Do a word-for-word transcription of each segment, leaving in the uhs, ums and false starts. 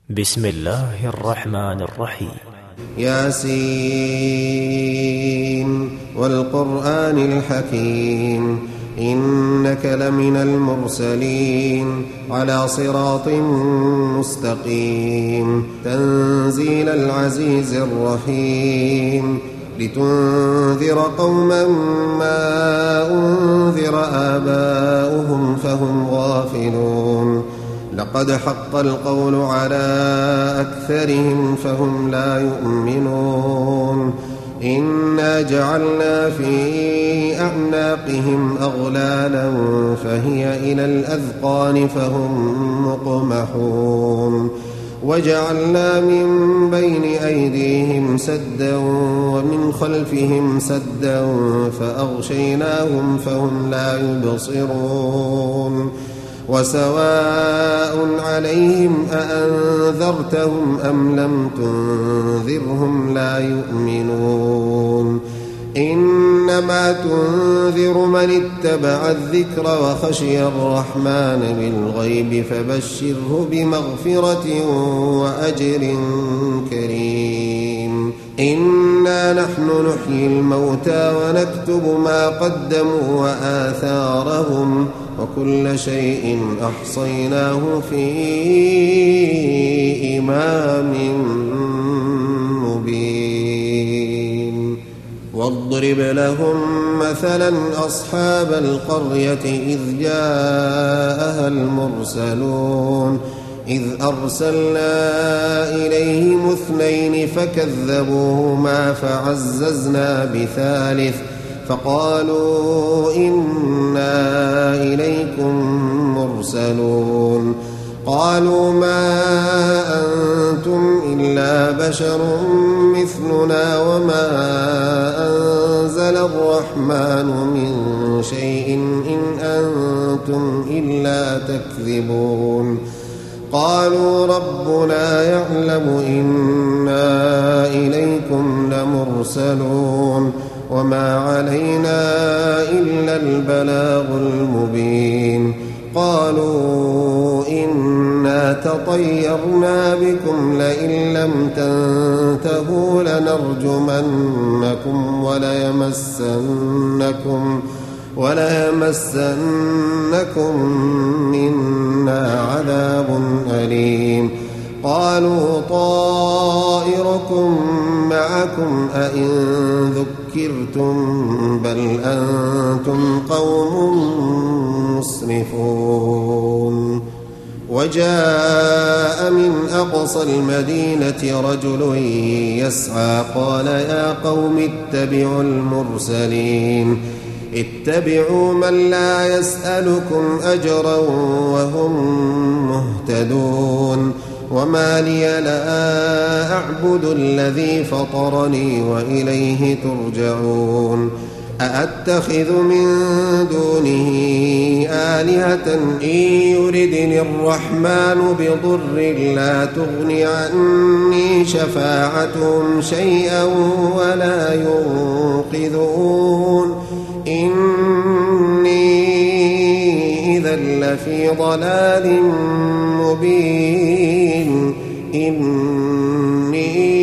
بسم الله الرحمن الرحيم. ياسين والقرآن الحكيم إنك لمن المرسلين على صراط مستقيم تنزيل العزيز الرحيم لتنذر قوما ما أنذر آباؤهم فهم غافلون لقد حق القول على أكثرهم فهم لا يؤمنون إنا جعلنا في أعناقهم أغلالا فهي إلى الأذقان فهم مقمحون وجعلنا من بين أيديهم سدا ومن خلفهم سدا فأغشيناهم فهم لا يبصرون وسواء عليهم أأنذرتهم أم لم تنذرهم لا يؤمنون إنما تنذر من اتبع الذكر وخشي الرحمن بالغيب فبشره بمغفرة وأجر كريم إنا نحن نحيي الموتى ونكتب ما قدموا وآثارهم وكل شيء أحصيناه في إمام مبين واضرب لهم مثلا أصحاب القرية إذ جاءها المرسلون إذ أرسلنا إليهم اثنين فكذبوهما فعززنا بثالث فقالوا إنا إليكم مرسلون قالوا ما أنتم إلا بشر مثلنا وما أنزل الرحمن من شيء إن أنتم إلا تكذبون قالوا ربنا يعلم إنا إليكم لمرسلون وما علينا إلا البلاغ المبين قالوا إنا تطيرنا بكم لئن لم تنتهوا لنرجمنكم وليمسنكم وليمسنكم منا عذاب أليم قالوا طائركم معكم أئن ذكرتم بل أنتم قوم مسرفون وجاء من أقصى المدينة رجل يسعى قال يا قوم اتبعوا المرسلين اتبعوا من لا يسألكم أجرا وهم مهتدون وما لي لا أعبد الذي فطرني وإليه ترجعون أأتخذ من دونه آلهة إن يردني الرحمن بضر لا تغن عني شفاعتهم شيئا ولا ينقذون إني إذا لفي ضلال مبين إني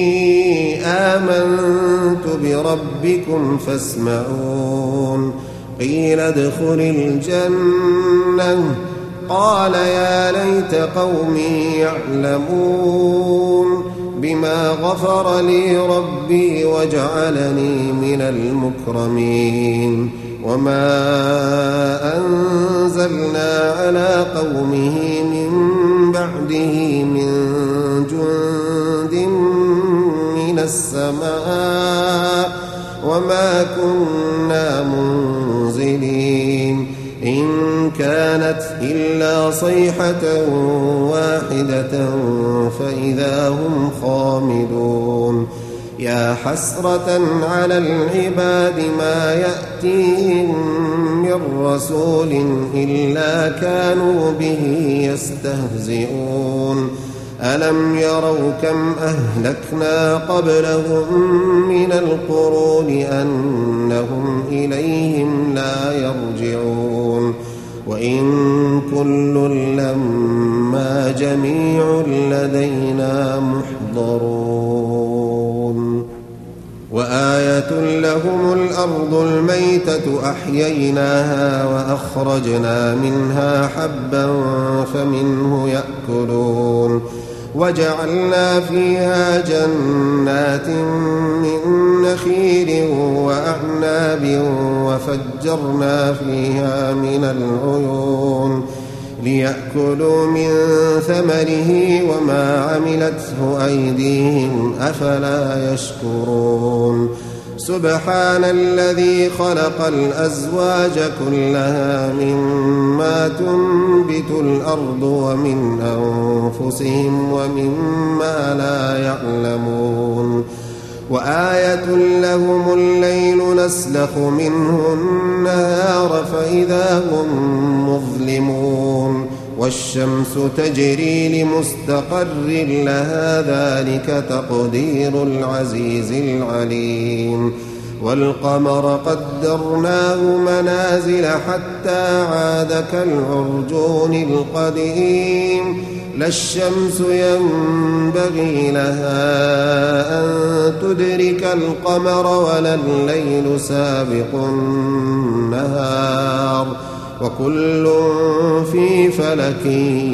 آمنت بربكم فاسمعون قيل ادخل الجنة قال يا ليت قومي يعلمون بما غفر لي ربي وجعلني من المكرمين وما أنزلنا على قومه من بعده من جند من السماء وما كنا منزلين إن كانت إلا صيحة واحدة فإذا هم خامدون يا حسرة على العباد ما يأتيهم من رسول إلا كانوا به يستهزئون ألم يروا كم أهلكنا قبلهم من القرون أنهم إليهم لا يرجعون وإن كل لما جميع لدينا محضرون وآية لهم الأرض الميتة أحييناها وأخرجنا منها حبا فمنه يأكلون وجعلنا فيها جنات من نخيل وأعناب وفجرنا فيها من العيون ليأكلوا من ثمره وما عملته أيديهم أفلا يشكرون سبحان الذي خلق الأزواج كلها مما تنبت الأرض ومن أنفسهم ومما لا يعلمون وآية لهم الليل نسلخ منه النهار فإذا هم مظلمون والشمس تجري لمستقر لها ذلك تقدير العزيز العليم والقمر قدرناه منازل حتى عاد كالعرجون القديم لا الشمس ينبغي لها أن تدرك القمر ولا الليل سابق النهار وكل في فلك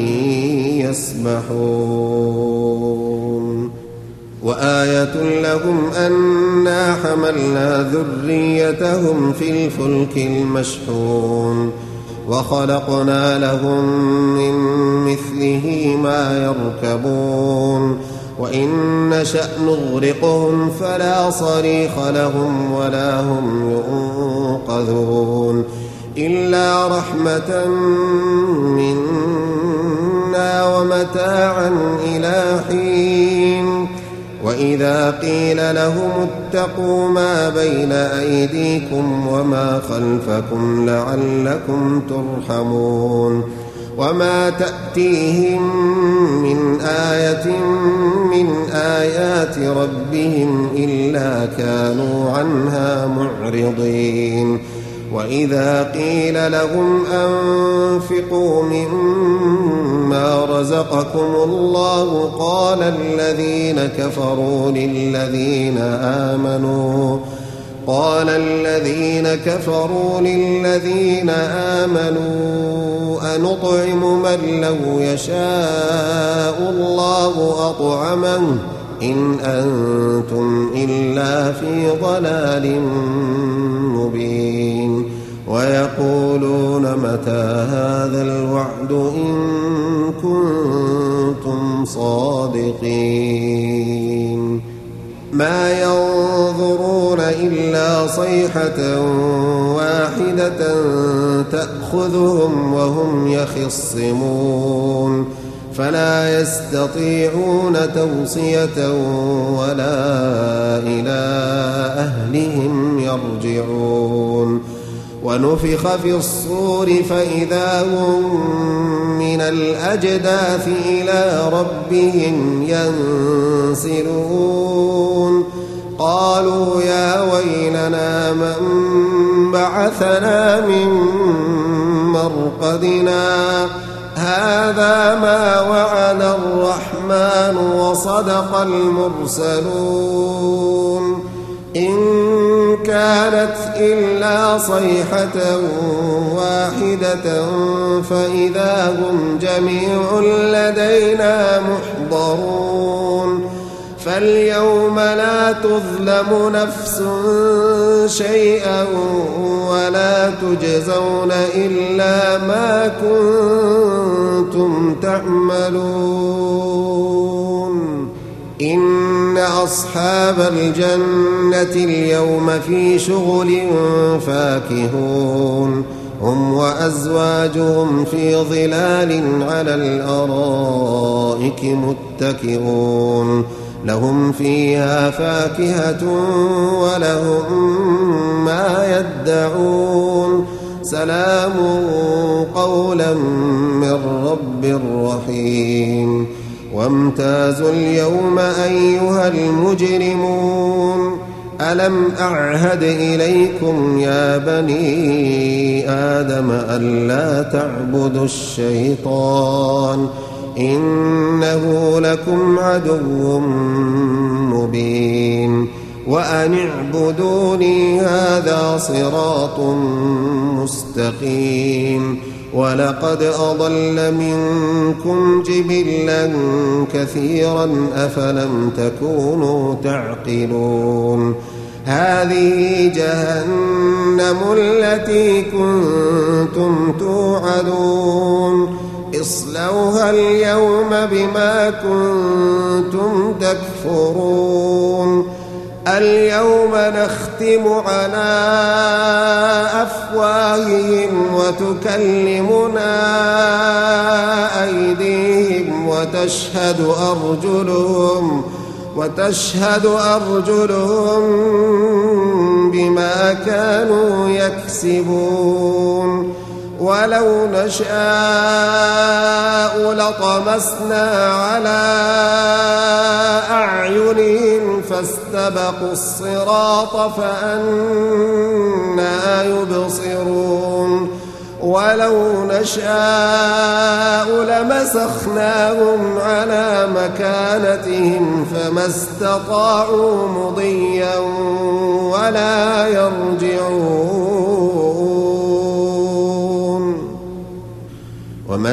يسبحون وآية لهم أنا حملنا ذريتهم في الفلك المشحون وخلقنا لهم من مثله ما يركبون وإن نشأ نغرقهم فلا صريخ لهم ولا هم ينقذون إلا رحمة منا ومتاعا إلى حين وإذا قيل لهم اتقوا ما بين أيديكم وما خلفكم لعلكم ترحمون وما تأتيهم من آية من آيات ربهم إلا كانوا عنها معرضين وإذا قيل لهم أنفقوا مما رزقكم الله قال الذين كفروا للذين آمنوا قال الذين كفروا للذين آمنوا أنطعم من لو يشاء الله أطعمه إن أنتم إلا في ضلال مبين ويقولون متى هذا الوعد إن كنتم صادقين ما ينظرون إلا صيحة واحدة تأخذهم وهم يخصمون فلا يستطيعون توصية ولا إلى أهلهم يرجعون ونفخ في الصور فإذا هم من الأجداث إلى ربهم ينسلون قالوا يا ويلنا من بعثنا من مرقدنا هذا ما وعد الرحمن وصدق المرسلون إن كانت إلا صيحة واحدة فإذا هم جميع لدينا محضرون فاليوم لا تظلم نفس شيئا ولا تجزون إلا ما كنتم تعملون إن أصحاب الجنة اليوم في شغل فاكهون هم وأزواجهم في ظلال على الأرائك متكئون لهم فيها فاكهة ولهم ما يدعون سلام قولا من رب رحيم وامتازوا اليوم أيها المجرمون ألم أعهد إليكم يا بني آدم ألا تعبدوا الشيطان إنه لكم عدو مبين وأن اعبدوني هذا صراط مستقيم ولقد أضل منكم جبلا كثيرا أفلم تكونوا تعقلون هذه جهنم التي كنتم توعدون اصلوها اليوم بما كنتم تكفرون اليوم نختم على أفواههم وتكلمنا أيديهم وتشهد أرجلهم وتشهد أرجلهم بما كانوا يكسبون ولو نشاء لطمسنا على أعينهم فاستبقوا الصراط فأنى يبصرون ولو نشاء لمسخناهم على مكانتهم فما استطاعوا مضيا ولا يرجعون ومن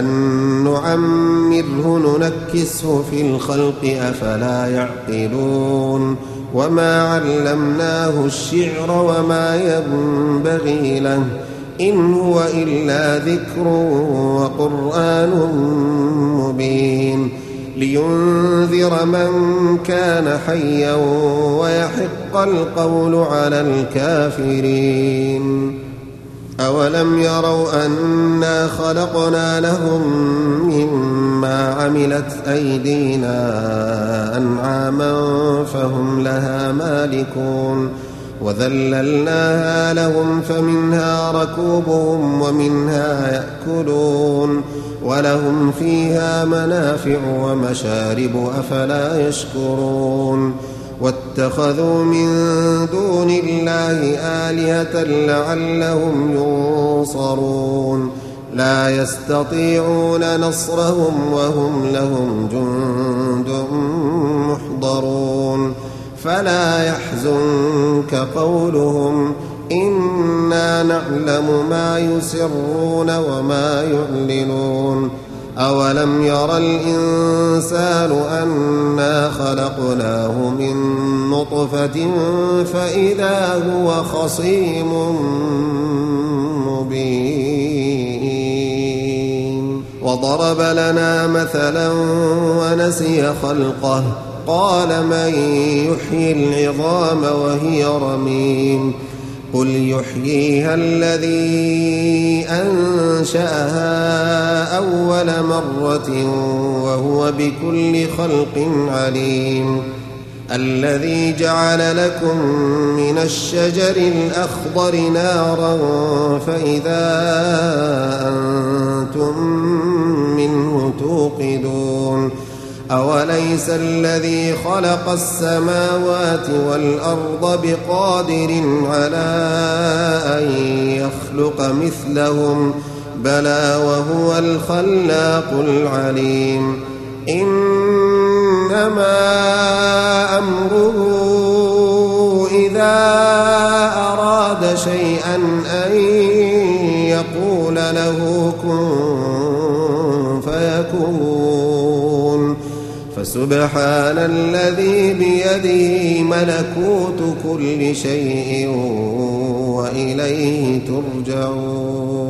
نعمره ننكسه في الخلق أفلا يعقلون وما علمناه الشعر وما ينبغي له إن هو إلا ذكر وقرآن مبين لينذر من كان حيا ويحق القول على الكافرين أولم يروا أنا خلقنا لهم مما عملت أيدينا أنعاما فهم لها مالكون وذللناها لهم فمنها ركوبهم ومنها يأكلون ولهم فيها منافع ومشارب أفلا يشكرون واتخذوا من دون الله آلهة لعلهم ينصرون لا يستطيعون نصرهم وهم لهم جند محضرون فلا يحزنك قولهم إنا نعلم ما يسرون وما يعلنون أولم ير الإنسان أنا خلقناه من نطفة فإذا هو خصيم مبين وضرب لنا مثلا ونسي خلقه قال من يحيي العظام وهي رميم قل يحييها الذي أنشأها أول مرة وهو بكل خلق عليم الذي جعل لكم من الشجر الأخضر نارا فإذا أنتم منه توقدون أوليس الذي خلق السماوات والأرض بقادر على أن يخلق مثلهم بلى وهو الخلاق العليم إنما أمره إذا أراد شيئا أن يقول له كن فيكون فسبحان الذي بيده ملكوت كل شيء وإليه ترجعون